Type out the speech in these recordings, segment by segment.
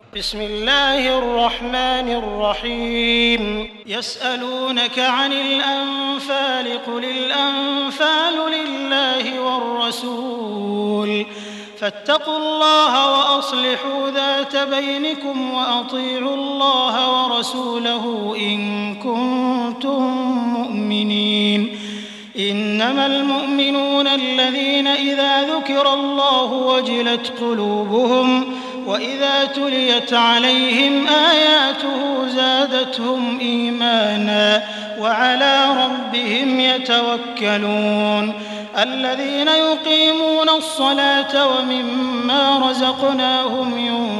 بسم الله الرحمن الرحيم يسألونك عن الأنفال قل الأنفال لله والرسول فاتقوا الله وأصلحوا ذات بينكم وأطيعوا الله ورسوله إن كنتم مؤمنين إنما المؤمنون الذين إذا ذكر الله وجلت قلوبهم وإذا تليت عليهم آياته زادتهم إيمانا وعلى ربهم يتوكلون الذين يقيمون الصلاة ومما رزقناهم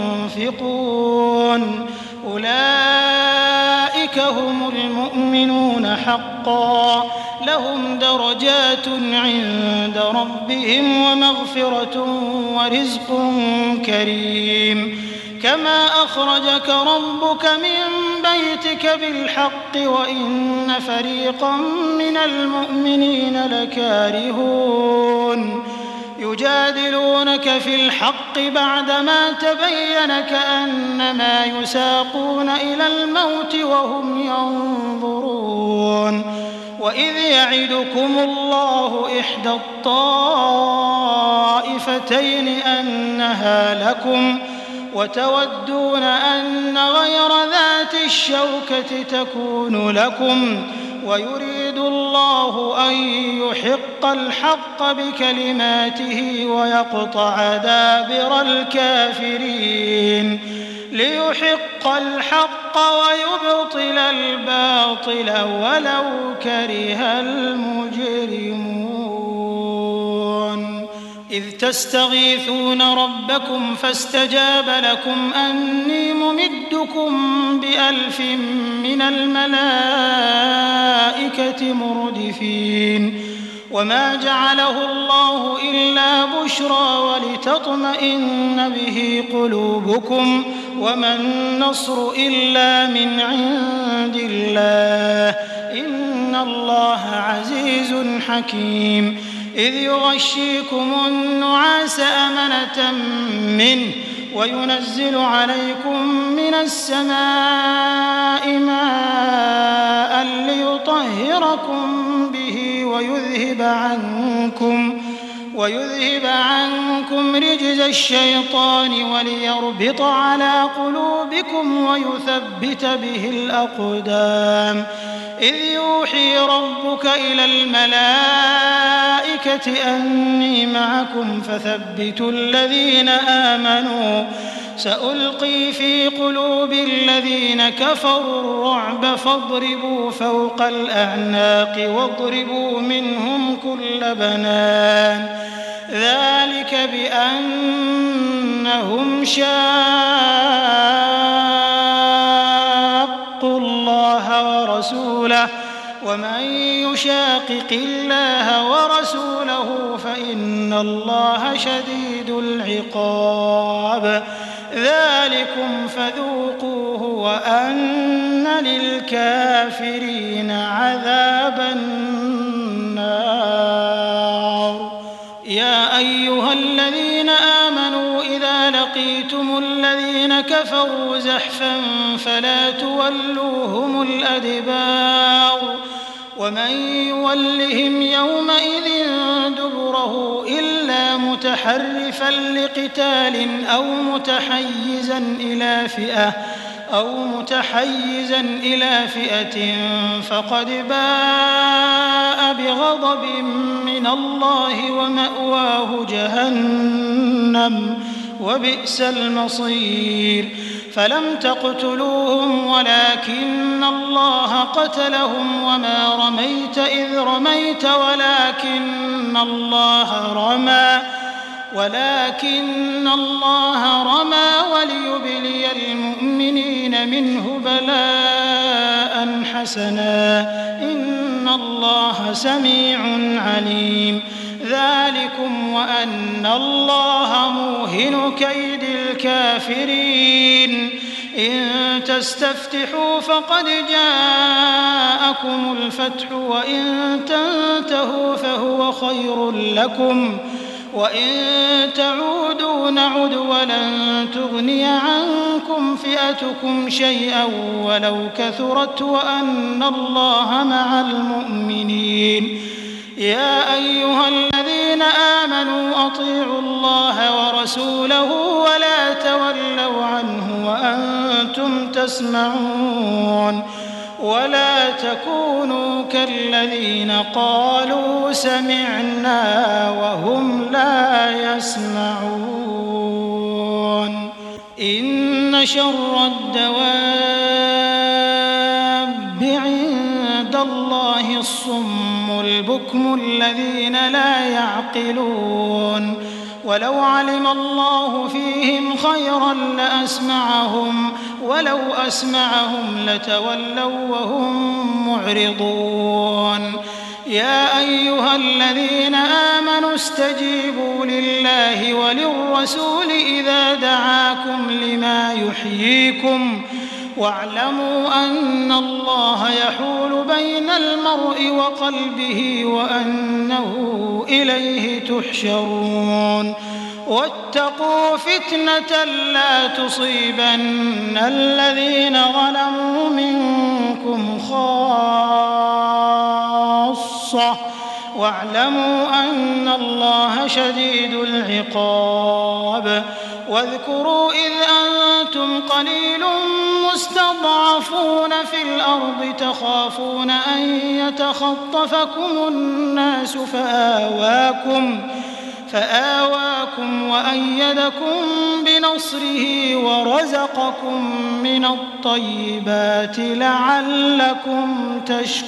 ينفقون أولئك هم المؤمنون حقا لهم درجات عند ربهم ومغفرة ورزق كريم كما أخرجك ربك من بيتك بالحق وإن فريقا من المؤمنين لكارهون يجادلونك في الحق بعدما تبين كأنما يساقون إلى الموت وهم ينظرون وإذ يعدكم الله إحدى الطائفتين أنها لكم وتودون أن غير ذات الشوكة تكون لكم ويريد الله أن يحق الحق بكلماته ويقطع دابر الكافرين ليحق الحق ويبطل الباطل ولو كره المجرمون إذ تستغيثون ربكم فاستجاب لكم أني ممدكم ب1000 من الملائكة مردفين وما جعله الله إلا بشرى ولتطمئن به قلوبكم وما النصر إلا من عند الله إن الله عزيز حكيم إذ يغشيكم النعاس أمنة منه وينزل عليكم من السماء ماء ليطهركم به ويذهب عنكم رجز الشيطان وليربط على قلوبكم ويثبت به الأقدام إذ يوحي ربك إلى الملائكة أني معكم فثبتوا الذين آمنوا سألقي في قلوب الذين كفروا الرعب فاضربوا فوق الأعناق واضربوا منهم كل بنان ذلك بأنهم شاقوا الله ورسوله ومن يشاقق الله ورسوله فإن الله شديد العقاب ذلكم فذوقوه وأن للكافرين عذاب النار يا أيها الذين آمنوا إذا لقيتم الذين كفروا زحفا فلا تولوهم الأدبار ومن يولهم يومئذ دبره إلا متحرفا لقتال أو متحيزا إلى فئة فقد باء بغضب من الله ومأواه جهنم وبئس المصير فلم تقتلوهم ولكن الله قتلهم وما رميت إذ رميت ولكن الله رمى وليبلي المؤمنين منه بلاء حسنا إن الله سميع عليم ذلكم وأن الله موهن كيد الكافرين إن تستفتحوا فقد جاءكم الفتح وإن تنتهوا فهو خير لكم وإن تعودوا نعد ولن تغني عنكم فئتكم شيئا ولو كثرت وأن الله مع المؤمنين. يا أيها الذين آمنوا أطيعوا الله ورسوله ولا تولوا عنه وأنتم تسمعون ولا تكونوا كالذين قالوا سمعنا وهم لا يسمعون. إن شر الدواب عند الله الصم البكم الذين لا يعقلون. ولو علم الله فيهم خيرا لأسمعهم ولو أسمعهم لتولوا وهم معرضون. يا أيها الذين آمنوا استجيبوا لله وللرسول إذا دعاكم لما يحييكم واعلموا أن الله يحول بين المرء وقلبه وأنه إليه تحشرون. واتقوا فتنة لا تصيبن الذين ظلموا منكم خاصة واعلموا أن الله شديد العقاب. واذكروا إذ أنتم قليل مستضعفون في الأرض تخافون أن يتخطفكم الناس فآواكم وأيدكم بنصره ورزقكم من الطيبات لعلكم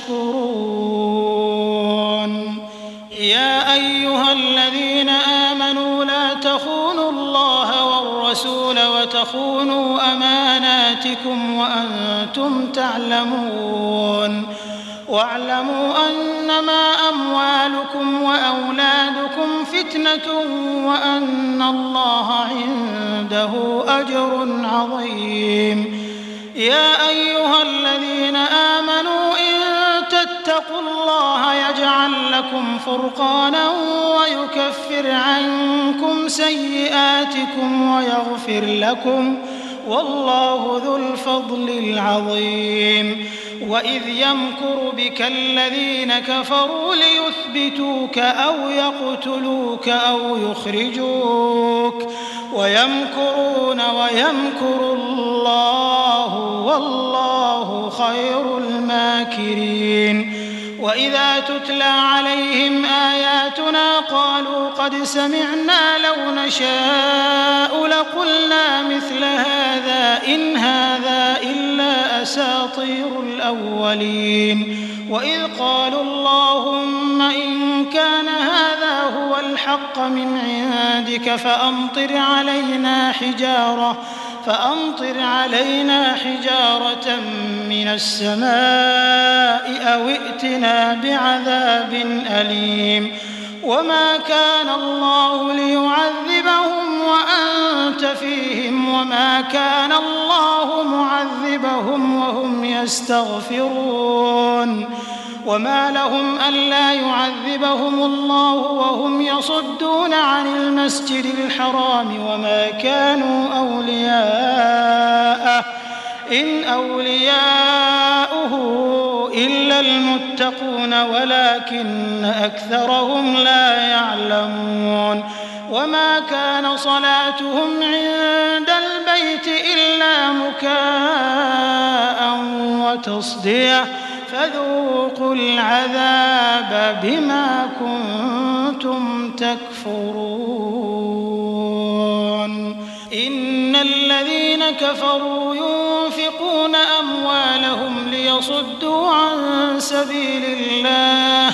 تشكرون. يا أيها الذين آمنوا لا تخونوا الله والرسول وتخونوا أماناتكم وأنتم تعلمون. واعلموا أنما أموالكم وأولادكم فتنة وأن الله عنده أجر عظيم. يا أيها الذين آمنوا إن تتقوا الله يجعل لكم فرقانا ويكفر عنكم سيئاتكم ويغفر لكم والله ذو الفضل العظيم. وإذ يمكر بك الذين كفروا ليثبتوك أو يقتلوك أو يخرجوك ويمكرون ويمكر الله والله خير الماكرين. وإذا تتلى عليهم آياتنا قالوا قد سمعنا لو نشاء لقلنا مثل هذا إن هذا إلا أساطير الأولين. وإذ قالوا اللهم إن كان هذا هو الحق من عندك فأمطر علينا حجارة من السماء أو ائتنا بعذاب أليم. وما كان الله ليعذبهم وأنت فيهم وما كان الله معذبهم وهم يستغفرون. وما لهم ألا يعذبهم الله وهم يصدون عن المسجد الحرام وما كانوا أولياءه إن أولياؤه إلا المتقون ولكن أكثرهم لا يعلمون. وما كان صلاتهم عند البيت إلا مكاء وتصدية فذوقوا العذاب بما كنتم تكفرون. إن الذين كفروا ينفقون أموالهم ليصدوا عن سبيل الله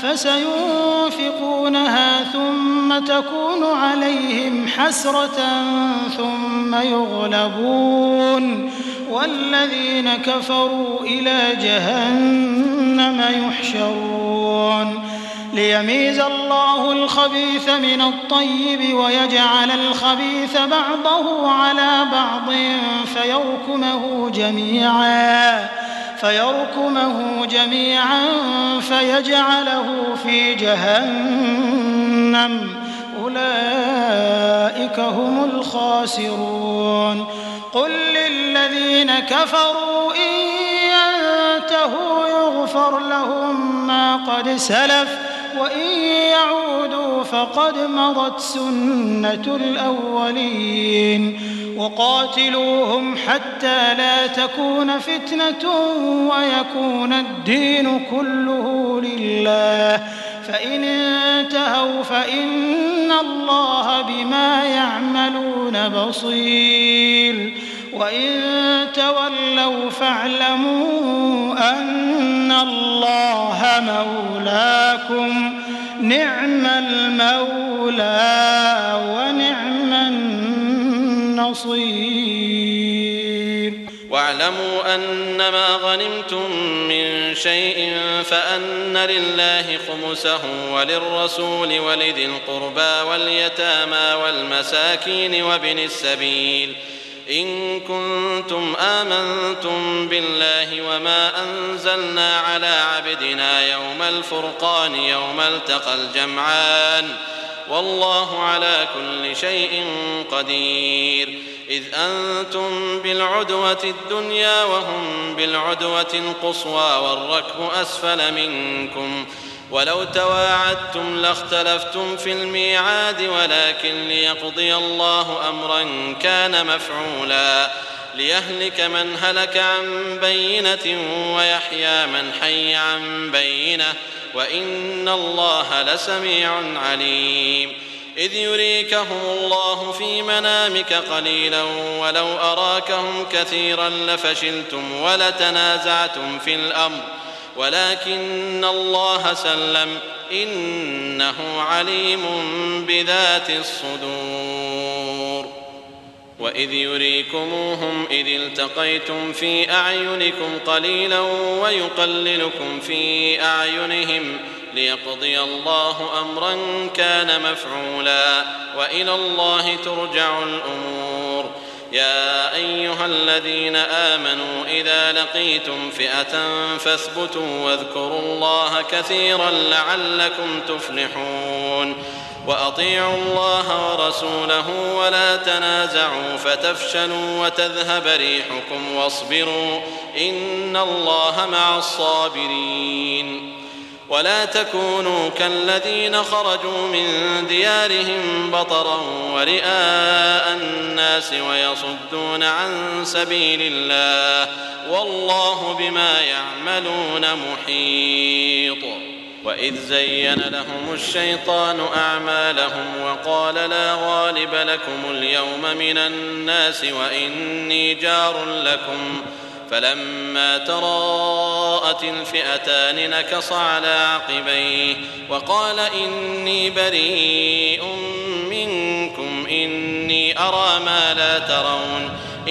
فسينفقونها ثم تكون عليهم حسرة ثم يغلبون والذين كفروا إلى جهنم يحشرون. ليميز الله الخبيث من الطيب ويجعل الخبيث بعضه على بعض فيركمه جميعا فيجعله في جهنم. أولئك فأولئك هم الخاسرون قل للذين كفروا إن ينتهوا يغفر لهم ما قد سلف وإن يعودوا فقد مضت سنة الأولين وقاتلوهم حتى لا تكون فتنة ويكون الدين كله لله فإن انتهوا فإن الله بما يعملون بصير وإن تولوا فاعلموا أن الله مولاكم نعم المولى ونعم النصير واعلموا أنما غنمتم من شيء فأن لله خمسه وللرسول ولذي القربى واليتامى والمساكين وابن السبيل إن كنتم آمنتم بالله وما أنزلنا على عبدنا يوم الفرقان يوم التقى الجمعان والله على كل شيء قدير إذ أنتم بالعدوة الدنيا وهم بالعدوة القصوى والركب أسفل منكم ولو تواعدتم لاختلفتم في الميعاد ولكن ليقضي الله أمرا كان مفعولا ليهلك من هلك عن بينة ويحيى من حي عن بينة وإن الله لسميع عليم إذ يريكهم الله في منامك قليلا ولو أراكهم كثيرا لفشلتم ولتنازعتم في الأمر ولكن الله سلم إنه عليم بذات الصدور وإذ يريكموهم إذ التقيتم في أعينكم قليلا ويقللكم في أعينهم ليقضي الله أمرا كان مفعولا وإلى الله ترجع الأمور يا أيها الذين آمنوا إذا لقيتم فئة فاثبتوا واذكروا الله كثيرا لعلكم تفلحون وأطيعوا الله ورسوله ولا تنازعوا فتفشلوا وتذهب ريحكم واصبروا إن الله مع الصابرين ولا تكونوا كالذين خرجوا من ديارهم بطرا ورئاء الناس ويصدون عن سبيل الله والله بما يعملون محيط وإذ زين لهم الشيطان أعمالهم وقال لا غالب لكم اليوم من الناس وإني جار لكم فلما تراءت الفئتان نكص على عقبيه وقال إني بريء منكم إني أرى ما لا ترون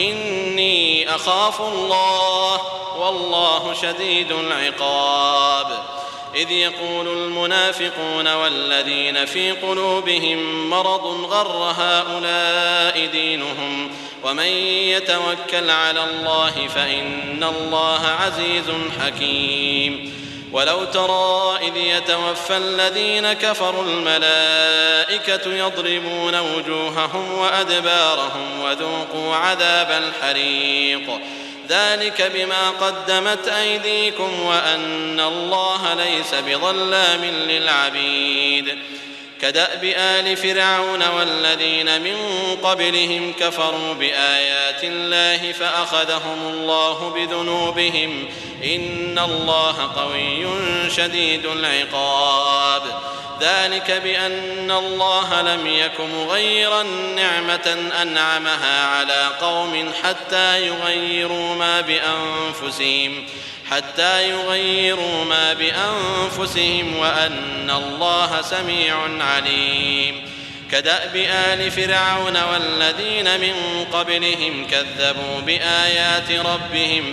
إني أخاف الله والله شديد العقاب إذ يقول المنافقون والذين في قلوبهم مرض غر هؤلاء دينهم ومن يتوكل على الله فإن الله عزيز حكيم ولو ترى إذ يتوفى الذين كفروا الملائكة يضربون وجوههم وأدبارهم وذوقوا عذاب الحريق ذلك بما قدمت أيديكم وأن الله ليس بظلام للعبيد كدأب آل فرعون والذين من قبلهم كفروا بآيات الله فأخذهم الله بذنوبهم إن الله قوي شديد العقاب ذلك بأن الله لم يك مغيرا نعمة أنعمها على قوم حتى يغيروا ما بأنفسهم وأن الله سميع عليم كدأب آل فرعون والذين من قبلهم كذبوا بآيات ربهم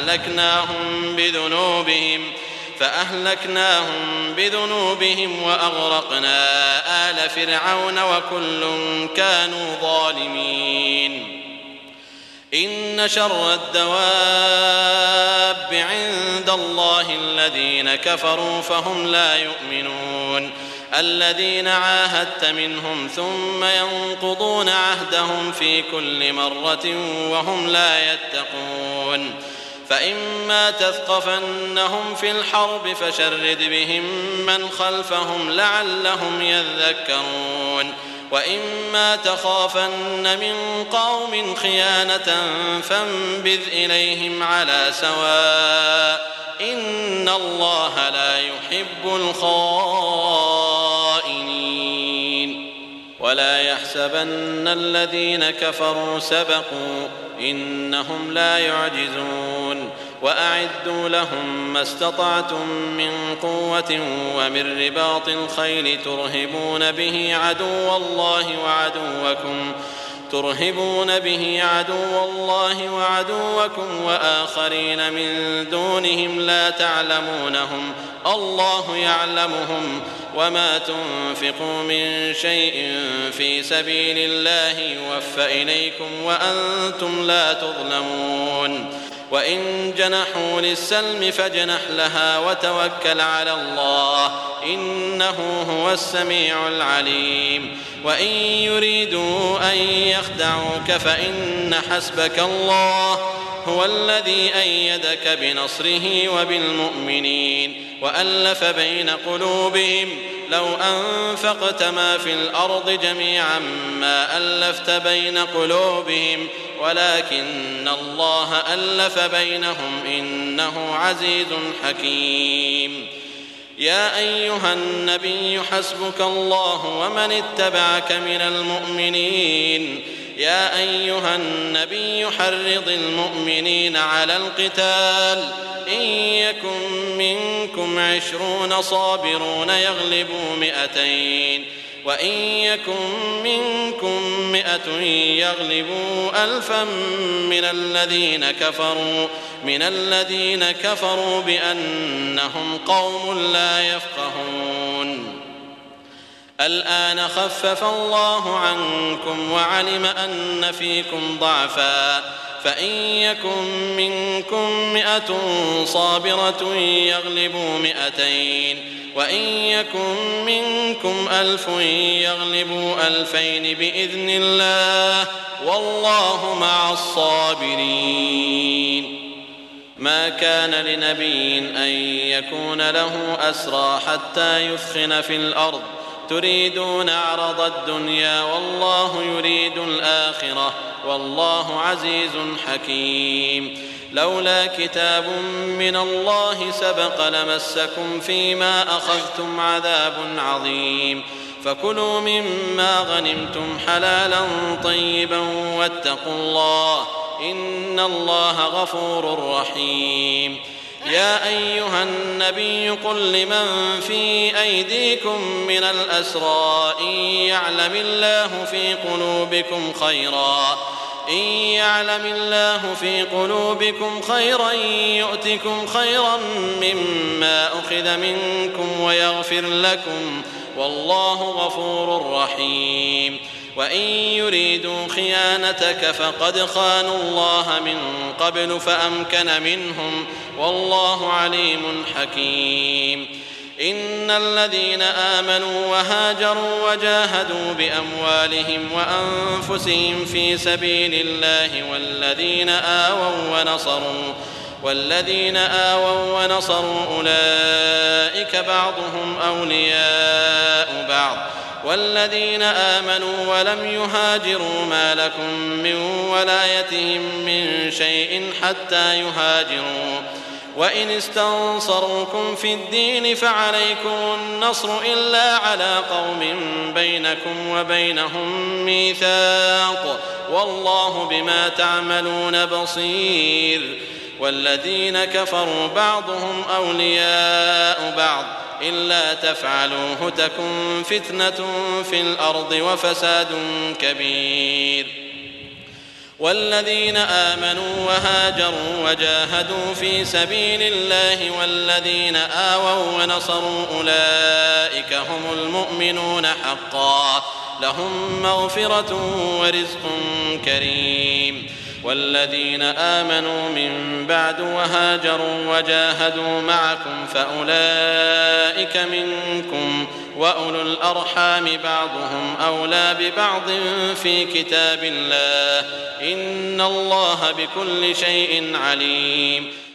فأهلكناهم بذنوبهم وأغرقنا آل فرعون وكل كانوا ظالمين إن شر الدواب عند الله الذين كفروا فهم لا يؤمنون الذين عاهدت منهم ثم ينقضون عهدهم في كل مرة وهم لا يتقون فإما تثقفنهم في الحرب فشرد بهم من خلفهم لعلهم يذكرون وإما تخافن من قوم خيانة فانبذ إليهم على سواء إن الله لا يحب الخائنين ولا يحسبن الذين كفروا سبقوا إنهم لا يعجزون وأعدوا لهم ما استطعتم من قوة ومن رباط الخيل ترهبون به عدو الله وعدوكم وآخرين من دونهم لا تعلمونهم الله يعلمهم وما تنفقوا من شيء في سبيل الله يوفى إليكم وأنتم لا تظلمون وإن جنحوا للسلم فاجنح لها وتوكل على الله إنه هو السميع العليم وإن يريدوا أن يخدعوك فإن حسبك الله هو الذي أيدك بنصره وبالمؤمنين وألف بين قلوبهم لو أنفقت ما في الأرض جميعا ما ألفت بين قلوبهم ولكن الله ألف بينهم إنه عزيز حكيم يا أيها النبي حسبك الله ومن اتبعك من المؤمنين يا أيها النبي حرض المؤمنين على القتال إن يكن منكم 20 صابرون يغلبوا 200 وإن يكن منكم 100 يغلبوا 1000 من الذين كفروا بأنهم قوم لا يفقهون الآن خفف الله عنكم وعلم أن فيكم ضعفا فإن يكن منكم 100 صابرة يغلبوا 200 وإن يكن منكم 1000 يغلبوا 2000 بإذن الله والله مع الصابرين ما كان لنبي أن يكون له أسرى حتى يثخن في الأرض تريدون عرض الدنيا والله يريد الآخرة والله عزيز حكيم لولا كتاب من الله سبق لمسكم فيما أخذتم عذاب عظيم فكلوا مما غنمتم حلالا طيبا واتقوا الله إن الله غفور رحيم يا أيها النبي قل لمن في أيديكم من الأسرى إن يعلم الله في قلوبكم خيرا يؤتكم خيرا مما أخذ منكم ويغفر لكم والله غفور رحيم وإن يريدوا خيانتك فقد خانوا الله من قبل فأمكن منهم والله عليم حكيم إن الذين آمنوا وهاجروا وجاهدوا بأموالهم وأنفسهم في سبيل الله والذين آووا ونصروا أولئك بعضهم أولياء بعض والذين آمنوا ولم يهاجروا ما لكم من ولايتهم من شيء حتى يهاجروا وإن استنصروكم في الدين فعليكم النصر إلا على قوم بينكم وبينهم ميثاق والله بما تعملون بصير والذين كفروا بعضهم أولياء بعض إلا تفعلوه تكن فتنة في الأرض وفساد كبير والذين آمنوا وهاجروا وجاهدوا في سبيل الله والذين آووا ونصروا أولئك هم المؤمنون حقا لهم مغفرة ورزق كريم والذين آمنوا من بعد وهاجروا وجاهدوا معكم فأولئك منكم وأولو الأرحام بعضهم أولى ببعض في كتاب الله إن الله بكل شيء عليم